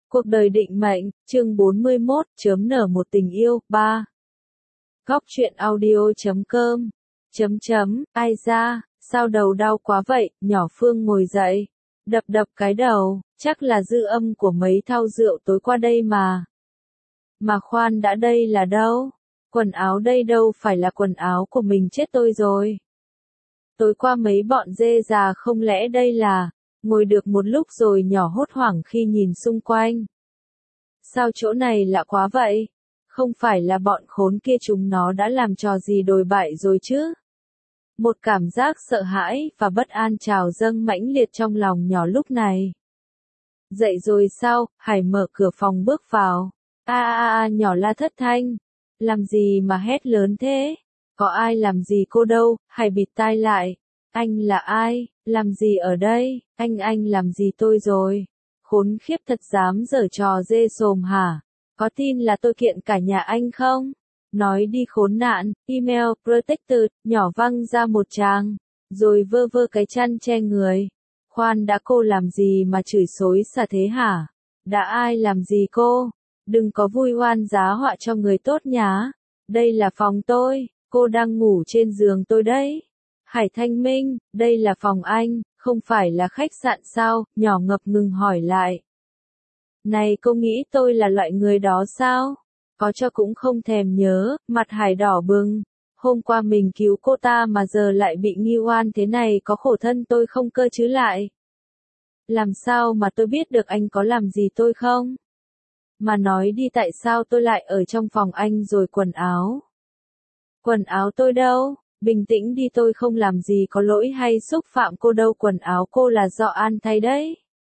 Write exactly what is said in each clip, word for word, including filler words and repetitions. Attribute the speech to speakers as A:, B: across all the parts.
A: Cuộc đời định mệnh, chương bốn mươi mốt, chớm nở một tình yêu, ba. Góc truyện audio chấm com. Chấm chấm, ai da, sao đầu đau quá vậy, nhỏ Phương ngồi dậy. Đập đập cái đầu, chắc là dư âm của mấy thau rượu tối qua đây mà. Mà khoan đã, đây là đâu? Quần áo đây đâu phải là quần áo của mình, chết tôi rồi. Tối qua mấy bọn dê già không lẽ đây là... Ngồi được một lúc rồi nhỏ hốt hoảng khi nhìn xung quanh. Sao chỗ này lạ quá vậy? Không phải là bọn khốn kia chúng nó đã làm trò gì đồi bại rồi chứ? Một cảm giác sợ hãi và bất an trào dâng mãnh liệt trong lòng nhỏ lúc này. Dậy rồi sao? Hải mở cửa phòng bước vào. A a a nhỏ la thất thanh. Làm gì mà hét lớn thế? Có ai làm gì cô đâu? Hải bịt tai lại. Anh là ai? Làm gì ở đây? Anh anh làm gì tôi rồi? Khốn khiếp thật, dám giở trò dê sồm hả? Có tin là tôi kiện cả nhà anh không? Nói đi khốn nạn, email, protector, nhỏ văng ra một tràng, rồi vơ vơ cái chăn che người. Khoan đã, cô làm gì mà chửi xối xả thế hả? Đã ai làm gì cô? Đừng có vui oan giá họa cho người tốt nhá. Đây là phòng tôi, cô đang ngủ trên giường tôi đấy. Hải thanh minh, đây là phòng anh, không phải là khách sạn sao? Nhỏ ngập ngừng hỏi lại. Này, cô nghĩ tôi là loại người đó sao? Có cho cũng không thèm nhớ, mặt Hải đỏ bừng. Hôm qua mình cứu cô ta mà giờ lại bị nghi oan thế này, có khổ thân tôi không cơ chứ lại. Làm sao mà tôi biết được anh có làm gì tôi không? Mà nói đi, tại sao tôi lại ở trong phòng anh rồi? Quần áo? Quần áo tôi đâu? Bình tĩnh đi, tôi không làm gì có lỗi hay xúc phạm cô đâu, quần áo cô là do An thay đấy.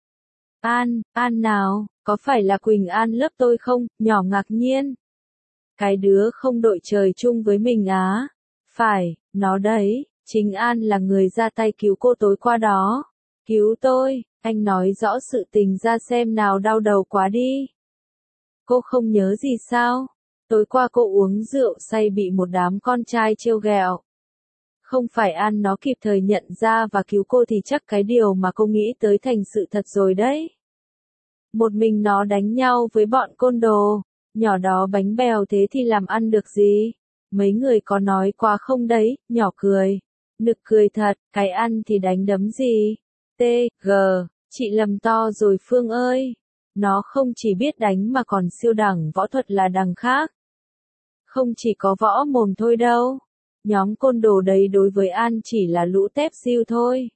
A: An, An nào, có phải là Quỳnh An lớp tôi không? Nhỏ ngạc nhiên. Cái đứa không đội trời chung với mình á? Phải, nó đấy, chính An là người ra tay cứu cô tối qua đó. Cứu tôi, anh nói rõ sự tình ra xem nào, đau đầu quá đi. Cô không nhớ gì sao? Tối qua cô uống rượu say bị một đám con trai trêu ghẹo. Không phải An nó kịp thời nhận ra và cứu cô thì chắc cái điều mà cô nghĩ tới thành sự thật rồi đấy. Một mình nó đánh nhau với bọn côn đồ, nhỏ đó bánh bèo thế thì làm ăn được gì? Mấy người có nói quá không đấy? Nhỏ cười. Nực cười thật, cái ăn thì đánh đấm gì? T, G, chị lầm to rồi Phương ơi. Nó không chỉ biết đánh mà còn siêu đẳng võ thuật là đằng khác. Không chỉ có võ mồm thôi đâu. Nhóm côn đồ đấy đối với An chỉ là lũ tép siêu thôi.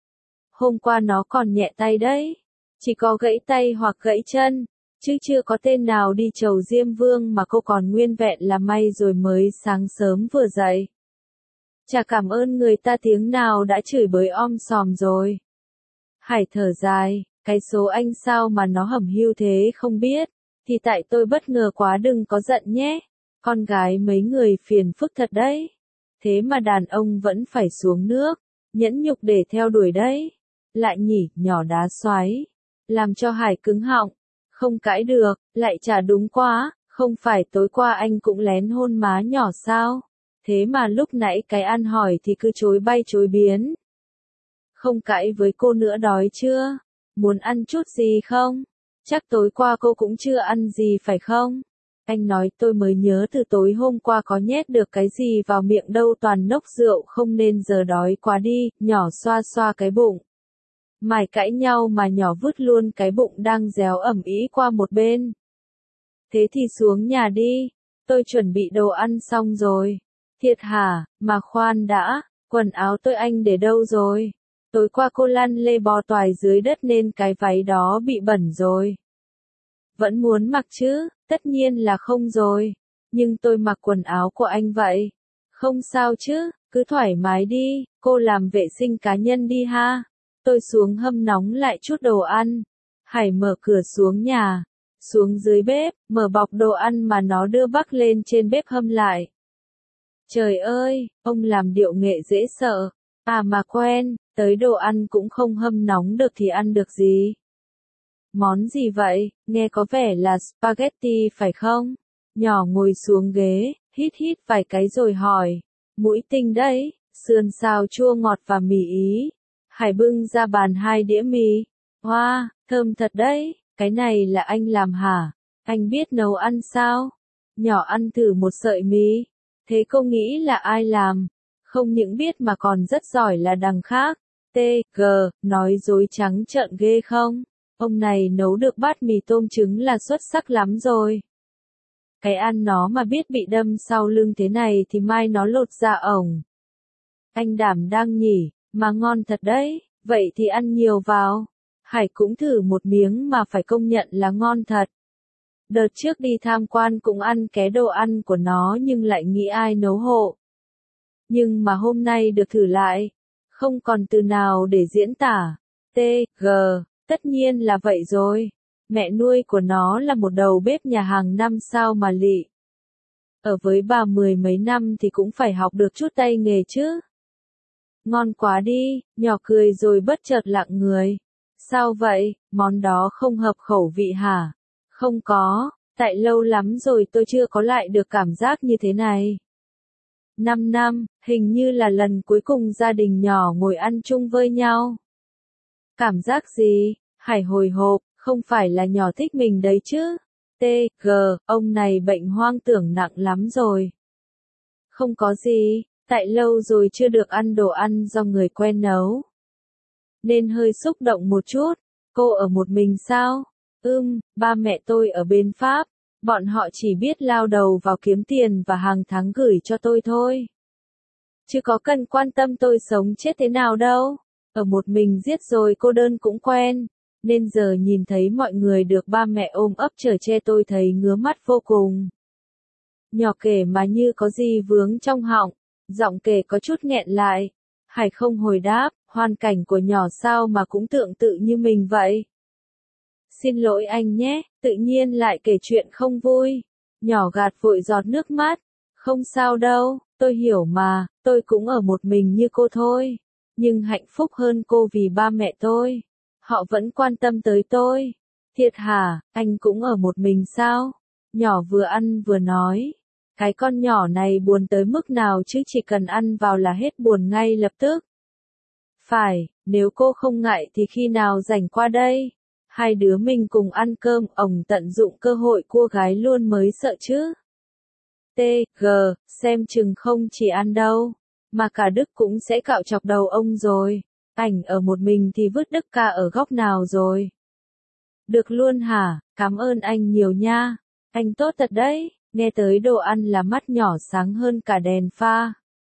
A: Hôm qua nó còn nhẹ tay đấy. Chỉ có gãy tay hoặc gãy chân, chứ chưa có tên nào đi chầu Diêm Vương mà cô còn nguyên vẹn là may rồi mới sáng sớm vừa dậy. Chả cảm ơn người ta tiếng nào đã chửi bới om sòm rồi. Hải thở dài, cái số anh sao mà nó hẩm hiu thế không biết, thì tại tôi bất ngờ quá, đừng có giận nhé. Con gái mấy người phiền phức thật đấy. Thế mà đàn ông vẫn phải xuống nước, nhẫn nhục để theo đuổi đấy. Lại nhỉ, nhỏ đá xoáy. Làm cho Hải cứng họng. Không cãi được, lại chả đúng quá, không phải tối qua anh cũng lén hôn má nhỏ sao? Thế mà lúc nãy cái An hỏi thì cứ chối bay chối biến. Không cãi với cô nữa, đói chưa? Muốn ăn chút gì không? Chắc tối qua cô cũng chưa ăn gì phải không? Anh nói, tôi mới nhớ từ tối hôm qua có nhét được cái gì vào miệng đâu, toàn nốc rượu không nên giờ đói quá đi. Nhỏ xoa xoa cái bụng. Mải cãi nhau mà nhỏ vứt luôn cái bụng đang réo ẩm ĩ qua một bên. Thế thì xuống nhà đi, tôi chuẩn bị đồ ăn xong rồi. Thiệt hả? Mà khoan đã, quần áo tôi anh để đâu rồi? Tối qua cô lăn lê bò toài dưới đất nên cái váy đó bị bẩn rồi. Vẫn muốn mặc chứ? Tất nhiên là không rồi. Nhưng tôi mặc quần áo của anh vậy. Không sao chứ, cứ thoải mái đi, cô làm vệ sinh cá nhân đi ha. Tôi xuống hâm nóng lại chút đồ ăn. Hải mở cửa xuống nhà, xuống dưới bếp, mở bọc đồ ăn mà nó đưa bắc lên trên bếp hâm lại. Trời ơi, ông làm điệu nghệ dễ sợ. À mà quen, tới đồ ăn cũng không hâm nóng được thì ăn được gì? Món gì vậy? Nghe có vẻ là spaghetti phải không? Nhỏ ngồi xuống ghế, hít hít vài cái rồi hỏi. Mũi tinh đấy, sườn xào chua ngọt và mì Ý. Hải bưng ra bàn hai đĩa mì. Hoa, wow, thơm thật đấy. Cái này là anh làm hả? Anh biết nấu ăn sao? Nhỏ ăn thử một sợi mì. Thế cô nghĩ là ai làm? Không những biết mà còn rất giỏi là đằng khác. T, G, nói dối trắng trợn ghê không? Ông này nấu được bát mì tôm trứng là xuất sắc lắm rồi. Cái ăn nó mà biết bị đâm sau lưng thế này thì mai nó lột da ổng. Anh đảm đang nhỉ, mà ngon thật đấy, vậy thì ăn nhiều vào. Hải cũng thử một miếng mà phải công nhận là ngon thật. Đợt trước đi tham quan cũng ăn ké đồ ăn của nó nhưng lại nghĩ ai nấu hộ. Nhưng mà hôm nay được thử lại, không còn từ nào để diễn tả. T, G, tất nhiên là vậy rồi. Mẹ nuôi của nó là một đầu bếp nhà hàng năm sao mà lị. Ở với bà mười mấy năm thì cũng phải học được chút tay nghề chứ. Ngon quá đi, nhỏ cười rồi bất chợt lặng người. Sao vậy, món đó không hợp khẩu vị hả? Không có, tại lâu lắm rồi tôi chưa có lại được cảm giác như thế này. Năm năm, hình như là lần cuối cùng gia đình nhỏ ngồi ăn chung với nhau. Cảm giác gì? Hải hồi hộp, không phải là nhỏ thích mình đấy chứ? T, G, ông này bệnh hoang tưởng nặng lắm rồi. Không có gì, tại lâu rồi chưa được ăn đồ ăn do người quen nấu. Nên hơi xúc động một chút. Cô ở một mình sao? Ừm, ba mẹ tôi ở bên Pháp. Bọn họ chỉ biết lao đầu vào kiếm tiền và hàng tháng gửi cho tôi thôi. Chứ có cần quan tâm tôi sống chết thế nào đâu. Ở một mình giết rồi cô đơn cũng quen. Nên giờ nhìn thấy mọi người được ba mẹ ôm ấp chở che tôi thấy ngứa mắt vô cùng. Nhỏ kể mà như có gì vướng trong họng. Giọng kể có chút nghẹn lại. Hải không hồi đáp, hoàn cảnh của nhỏ sao mà cũng tương tự như mình vậy. Xin lỗi anh nhé, tự nhiên lại kể chuyện không vui. Nhỏ gạt vội giọt nước mắt. Không sao đâu, tôi hiểu mà, tôi cũng ở một mình như cô thôi. Nhưng hạnh phúc hơn cô vì ba mẹ tôi. Họ vẫn quan tâm tới tôi. Thiệt hả, anh cũng ở một mình sao? Nhỏ vừa ăn vừa nói. Cái con nhỏ này buồn tới mức nào chứ chỉ cần ăn vào là hết buồn ngay lập tức. Phải, nếu cô không ngại thì khi nào rảnh qua đây? Hai đứa mình cùng ăn cơm, ổng tận dụng cơ hội cua gái luôn mới sợ chứ. T, G, xem chừng không chỉ ăn đâu, mà cả Đức cũng sẽ cạo chọc đầu ông rồi. Ảnh ở một mình thì vứt Đức ca ở góc nào rồi. Được luôn hả, cảm ơn anh nhiều nha. Anh tốt thật đấy, nghe tới đồ ăn là mắt nhỏ sáng hơn cả đèn pha.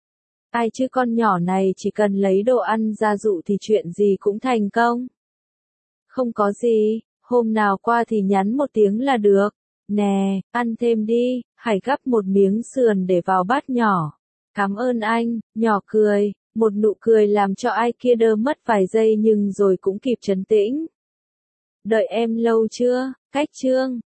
A: Ai chứ con nhỏ này chỉ cần lấy đồ ăn ra dụ thì chuyện gì cũng thành công. Không có gì, hôm nào qua thì nhắn một tiếng là được. Nè, ăn thêm đi, Hải gắp một miếng sườn để vào bát nhỏ. Cảm ơn anh, nhỏ cười, một nụ cười làm cho ai kia đơ mất vài giây nhưng rồi cũng kịp trấn tĩnh. Đợi em lâu chưa, cách chương.